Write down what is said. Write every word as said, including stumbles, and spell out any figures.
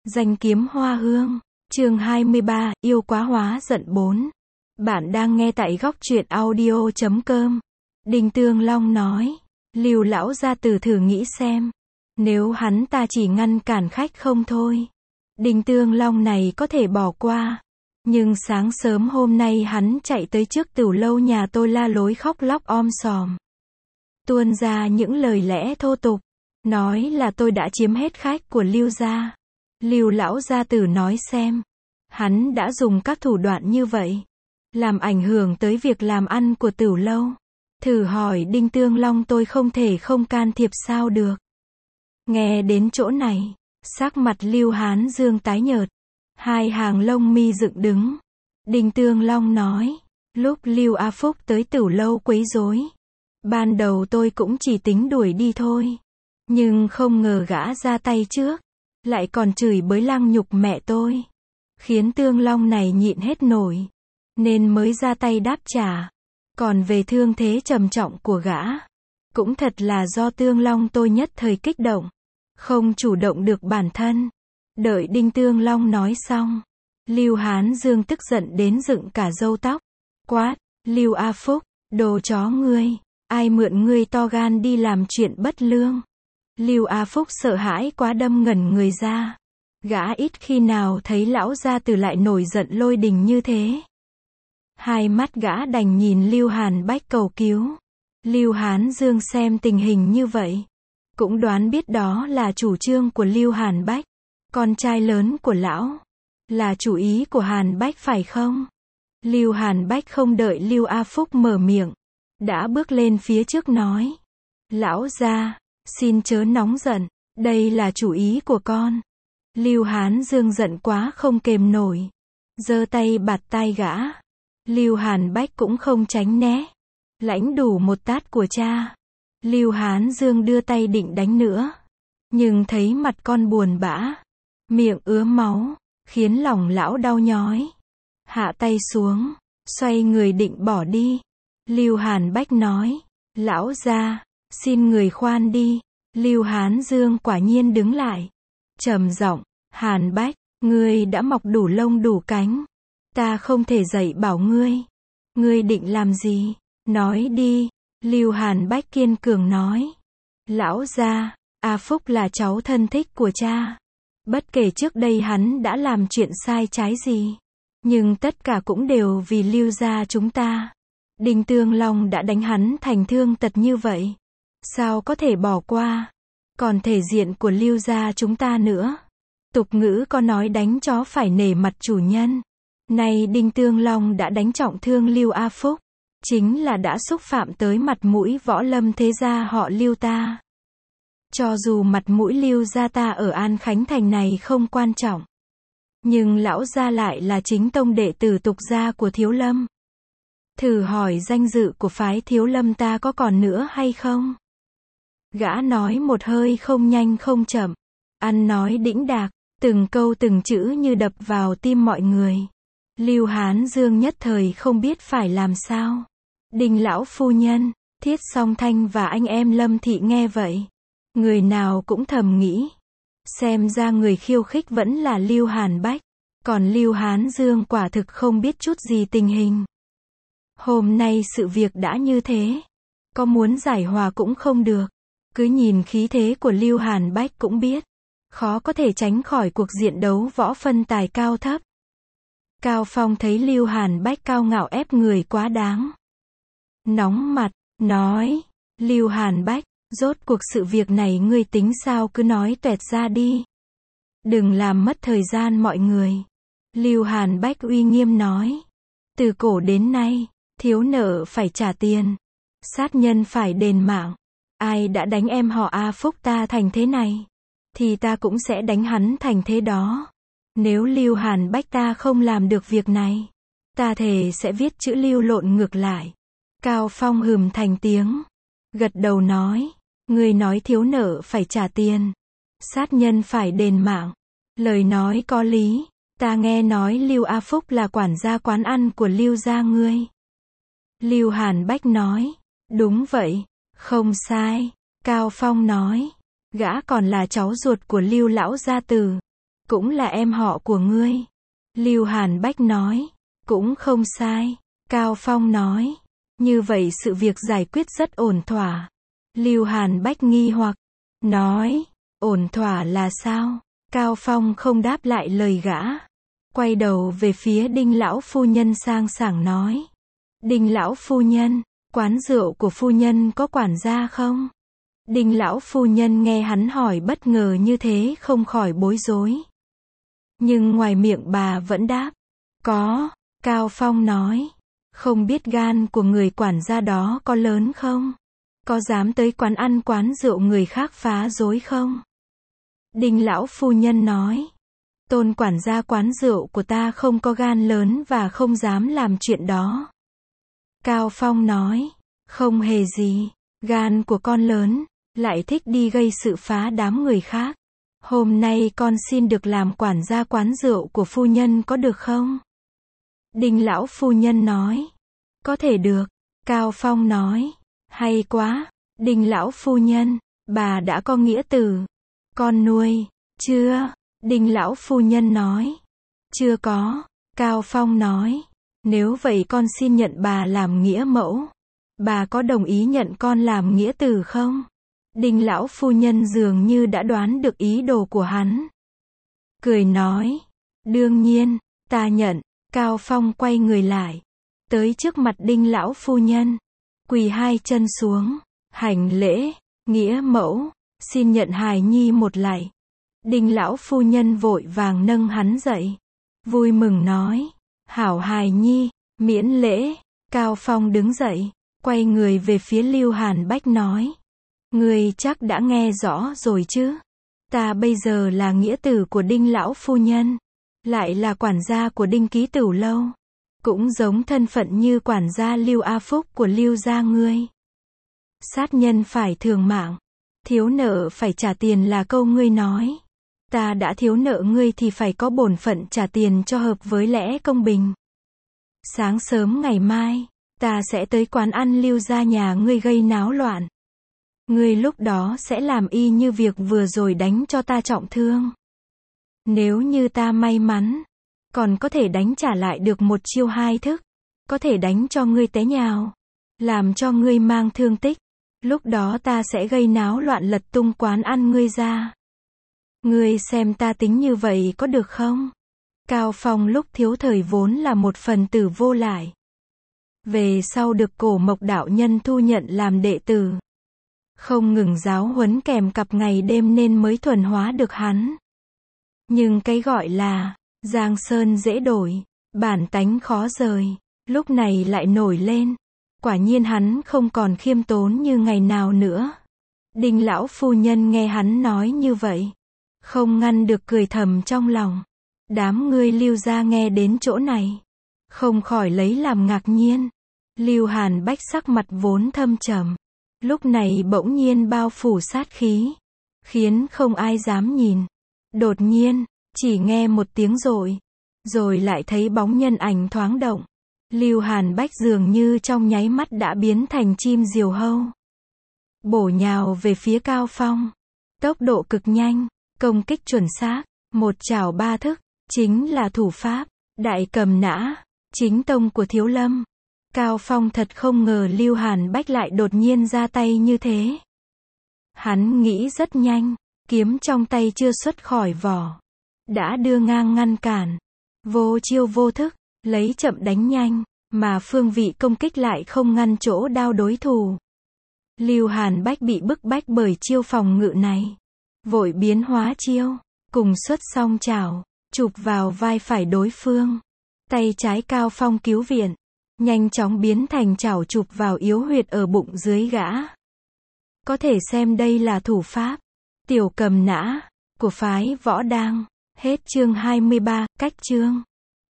Danh kiếm hoa hương, chương hai mươi ba, yêu quá hóa giận bốn. Bạn đang nghe tại góc truyện audio chấm com. Đinh Tương Long nói, Lưu lão gia tử thử nghĩ xem, nếu hắn ta chỉ ngăn cản khách không thôi, Đinh Tương Long này có thể bỏ qua. Nhưng sáng sớm hôm nay hắn chạy tới trước tửu lâu nhà tôi la lối khóc lóc om sòm. Tuôn ra những lời lẽ thô tục, nói là tôi đã chiếm hết khách của Lưu gia. Lưu lão gia tử nói xem, hắn đã dùng các thủ đoạn như vậy, làm ảnh hưởng tới việc làm ăn của tửu lâu. Thử hỏi Đinh Tương Long tôi không thể không can thiệp sao được. Nghe đến chỗ này, sắc mặt Lưu Hán Dương tái nhợt, hai hàng lông mi dựng đứng. Đinh Tương Long nói, lúc Lưu A Phúc tới tửu lâu quấy rối, ban đầu tôi cũng chỉ tính đuổi đi thôi, nhưng không ngờ gã ra tay trước, lại còn chửi bới lăng nhục mẹ tôi, khiến Tương Long này nhịn hết nổi, nên mới ra tay đáp trả. Còn về thương thế trầm trọng của gã, cũng thật là do Tương Long tôi nhất thời kích động, không chủ động được bản thân. Đợi Đinh Tương Long nói xong, Lưu Hán Dương tức giận đến dựng cả râu tóc, quát, Lưu A Phúc, đồ chó ngươi, ai mượn ngươi to gan đi làm chuyện bất lương. Lưu A Phúc sợ hãi quá đâm ngẩn người ra, gã ít khi nào thấy lão gia tử lại nổi giận lôi đình như thế. Hai mắt gã đành nhìn Lưu Hàn Bách cầu cứu. Lưu Hán Dương xem tình hình như vậy, cũng đoán biết đó là chủ trương của Lưu Hàn Bách, con trai lớn của lão, là chủ ý của Hàn Bách phải không? Lưu Hàn Bách không đợi Lưu A Phúc mở miệng, đã bước lên phía trước nói, lão gia, xin chớ nóng giận, đây là chủ ý của con. Lưu Hán Dương giận quá không kềm nổi, giơ tay bạt tai gã. Lưu Hàn Bách cũng không tránh né, lãnh đủ một tát của cha. Lưu Hán Dương đưa tay định đánh nữa, nhưng thấy mặt con buồn bã, miệng ứa máu, khiến lòng lão đau nhói. Hạ tay xuống, xoay người định bỏ đi. Lưu Hàn Bách nói, lão gia, xin người khoan đi. Lưu Hán Dương quả nhiên đứng lại, trầm giọng, Hàn Bách, ngươi đã mọc đủ lông đủ cánh, ta không thể dạy bảo ngươi. Ngươi định làm gì? Nói đi. Lưu Hàn Bách kiên cường nói, lão gia, A Phúc là cháu thân thích của cha. Bất kể trước đây hắn đã làm chuyện sai trái gì, nhưng tất cả cũng đều vì Lưu gia chúng ta. Đinh Tương Long đã đánh hắn thành thương tật như vậy, sao có thể bỏ qua? Còn thể diện của Lưu gia chúng ta nữa. Tục ngữ có nói đánh chó phải nể mặt chủ nhân. Nay Đinh Tương Long đã đánh trọng thương Lưu A Phúc, chính là đã xúc phạm tới mặt mũi võ lâm thế gia họ Lưu ta. Cho dù mặt mũi Lưu gia ta ở An Khánh Thành này không quan trọng, nhưng lão gia lại là chính tông đệ tử tục gia của Thiếu Lâm. Thử hỏi danh dự của phái Thiếu Lâm ta có còn nữa hay không? Gã nói một hơi không nhanh không chậm, ăn nói đĩnh đạc, từng câu từng chữ như đập vào tim mọi người. Lưu Hán Dương nhất thời không biết phải làm sao. Đinh lão phu nhân, Thiết Song Thanh và anh em Lâm Thị nghe vậy, người nào cũng thầm nghĩ, xem ra người khiêu khích vẫn là Lưu Hàn Bách, còn Lưu Hán Dương quả thực không biết chút gì tình hình. Hôm nay sự việc đã như thế, có muốn giải hòa cũng không được, cứ nhìn khí thế của Lưu Hàn Bách cũng biết, khó có thể tránh khỏi cuộc diện đấu võ phân tài cao thấp. Cao Phong thấy Lưu Hàn Bách cao ngạo ép người quá đáng, nóng mặt, nói, Lưu Hàn Bách, rốt cuộc sự việc này ngươi tính sao cứ nói toẹt ra đi. Đừng làm mất thời gian mọi người. Lưu Hàn Bách uy nghiêm nói, từ cổ đến nay, thiếu nợ phải trả tiền, sát nhân phải đền mạng. Ai đã đánh em họ A Phúc ta thành thế này, thì ta cũng sẽ đánh hắn thành thế đó. Nếu Lưu Hàn Bách ta không làm được việc này, ta thề sẽ viết chữ Lưu lộn ngược lại. Cao Phong hừm thành tiếng, gật đầu nói, ngươi nói thiếu nợ phải trả tiền, sát nhân phải đền mạng. Lời nói có lý, ta nghe nói Lưu A Phúc là quản gia quán ăn của Lưu gia ngươi. Lưu Hàn Bách nói, đúng vậy, không sai. Cao Phong nói, gã còn là cháu ruột của Lưu lão gia tử. cũng là em họ của ngươi. Lưu Hàn Bách nói, cũng không sai. Cao Phong nói, như vậy sự việc giải quyết rất ổn thỏa. Lưu Hàn Bách nghi hoặc, nói, ổn thỏa là sao? Cao Phong không đáp lại lời gã. Quay đầu về phía Đinh lão phu nhân sang sảng nói. Đinh lão phu nhân, quán rượu của phu nhân có quản gia không? Đinh lão phu nhân nghe hắn hỏi bất ngờ như thế không khỏi bối rối. Nhưng ngoài miệng bà vẫn đáp, có. Cao Phong nói, không biết gan của người quản gia đó có lớn không? Có dám tới quán ăn quán rượu người khác phá rối không? Đinh lão phu nhân nói, Tôn quản gia quán rượu của ta không có gan lớn và không dám làm chuyện đó. Cao Phong nói, không hề gì, gan của con lớn, lại thích đi gây sự phá đám người khác. Hôm nay con xin được làm quản gia quán rượu của phu nhân có được không? Đinh lão phu nhân nói, có thể được. Cao Phong nói, hay quá. Đinh lão phu nhân, bà đã có nghĩa tử, con nuôi, chưa? Đinh lão phu nhân nói, chưa có. Cao Phong nói, nếu vậy con xin nhận bà làm nghĩa mẫu. Bà có đồng ý nhận con làm nghĩa tử không? Đinh lão phu nhân dường như đã đoán được ý đồ của hắn. Cười nói, đương nhiên, ta nhận. Cao Phong quay người lại, tới trước mặt Đinh lão phu nhân, quỳ hai chân xuống, hành lễ, nghĩa mẫu, xin nhận hài nhi một lạy. Đinh lão phu nhân vội vàng nâng hắn dậy, vui mừng nói, hảo hài nhi, miễn lễ. Cao Phong đứng dậy, quay người về phía Lưu Hàn Bách nói, ngươi chắc đã nghe rõ rồi chứ? Ta bây giờ là nghĩa tử của Đinh lão phu nhân, lại là quản gia của Đinh ký tửu lâu, cũng giống thân phận như quản gia Lưu A Phúc của Lưu gia ngươi. Sát nhân phải thường mạng, thiếu nợ phải trả tiền là câu ngươi nói. Ta đã thiếu nợ ngươi thì phải có bổn phận trả tiền cho hợp với lẽ công bình. Sáng sớm ngày mai, ta sẽ tới quán ăn Lưu gia nhà ngươi gây náo loạn. Ngươi lúc đó sẽ làm y như việc vừa rồi đánh cho ta trọng thương. Nếu như ta may mắn, còn có thể đánh trả lại được một chiêu hai thức, có thể đánh cho ngươi té nhào, làm cho ngươi mang thương tích. Lúc đó ta sẽ gây náo loạn lật tung quán ăn ngươi ra. Ngươi xem ta tính như vậy có được không? Cao Phong lúc thiếu thời vốn là một phần tử vô lại. Về sau được Cổ Mộc đạo nhân thu nhận làm đệ tử. Không ngừng giáo huấn kèm cặp ngày đêm nên mới thuần hóa được hắn. Nhưng cái gọi là Giang Sơn dễ đổi, bản tánh khó rời, lúc này lại nổi lên. Quả nhiên hắn không còn khiêm tốn như ngày nào nữa. Đinh lão phu nhân nghe hắn nói như vậy, không ngăn được cười thầm trong lòng. Đám ngươi Lưu gia nghe đến chỗ này, không khỏi lấy làm ngạc nhiên. Lưu Hàn Bách sắc mặt vốn thâm trầm, lúc này bỗng nhiên bao phủ sát khí, khiến không ai dám nhìn. Đột nhiên, chỉ nghe một tiếng rội, rồi lại thấy bóng nhân ảnh thoáng động. Lưu Hàn Bách dường như trong nháy mắt đã biến thành chim diều hâu, bổ nhào về phía Cao Phong. Tốc độ cực nhanh, công kích chuẩn xác, một chảo ba thức, chính là thủ pháp Đại Cầm Nã, chính tông của Thiếu Lâm. Cao Phong thật không ngờ Lưu Hàn Bách lại đột nhiên ra tay như thế. Hắn nghĩ rất nhanh, kiếm trong tay chưa xuất khỏi vỏ, đã đưa ngang ngăn cản. Vô chiêu vô thức, lấy chậm đánh nhanh, mà phương vị công kích lại không ngăn chỗ đao đối thủ. Lưu Hàn Bách bị bức bách bởi chiêu phòng ngự này, vội biến hóa chiêu, cùng xuất song chảo, chụp vào vai phải đối phương. Tay trái Cao Phong cứu viện, nhanh chóng biến thành chảo chụp vào yếu huyệt ở bụng dưới gã. Có thể xem đây là thủ pháp Tiểu Cầm Nã của phái Võ Đang. Hết chương hai mươi ba, cách chương.